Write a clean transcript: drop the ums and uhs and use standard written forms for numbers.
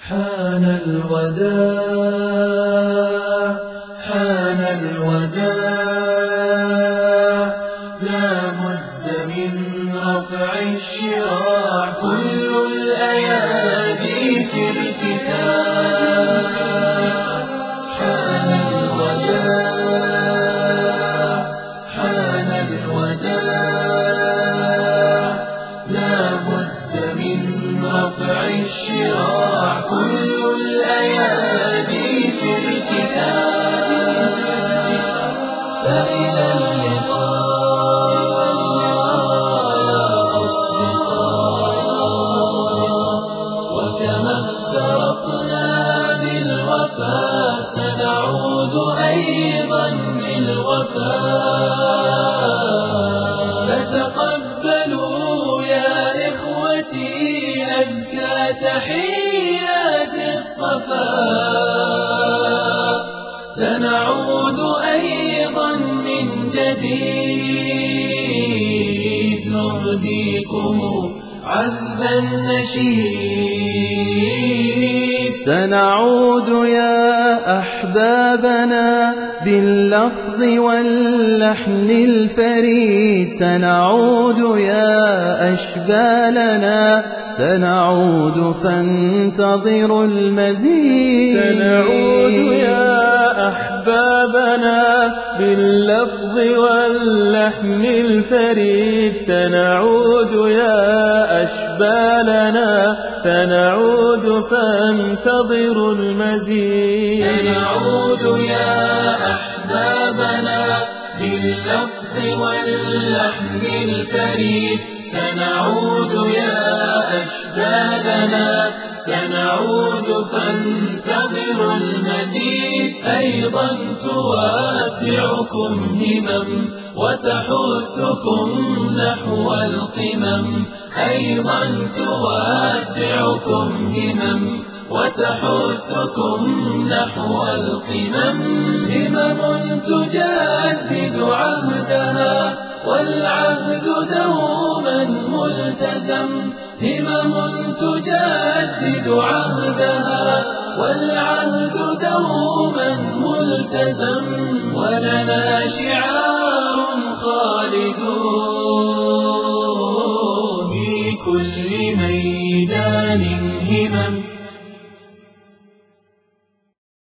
حان الوداع، حان الوداع، لا بد من رفع الشراع، كل الأيادي في ارتفاع. حان الوداع، حان الوداع، لا بد من رفع الشراع، كل الأيادي في ارتفاع. فإلى اللقاء أصدقاء، وكما افترقنا بالوفاء سنعود أيضا بالوفاء. فتقبلوا يا إخوتي أزكى تحيات الصفاء، سنعود أيضا من جديد نهديكم عذب النشيد. سنعود يا أحبابنا باللفظ واللحن الفريد، سنعود يا أشبالنا، سنعود فانتظروا المزيد. سنعود يا أحبابنا باللفظ واللحن الفريد، سنعود يا أشبالنا، سنعود فانتظروا المزيد. سنعود يا أحبابنا باللفظ واللحن الفريد، سنعود يا أشبالنا، سنعود فانتظروا المزيد. أيضا تودعكم همم وتحثكم نحو القمم، أيضا تودعكم همم وتحثكم نحو القمم. همم تجدد عهدها والعهد دوما ملتزم، همم تجدد عهدها والعهد دوما ملتزم. ولنا شعار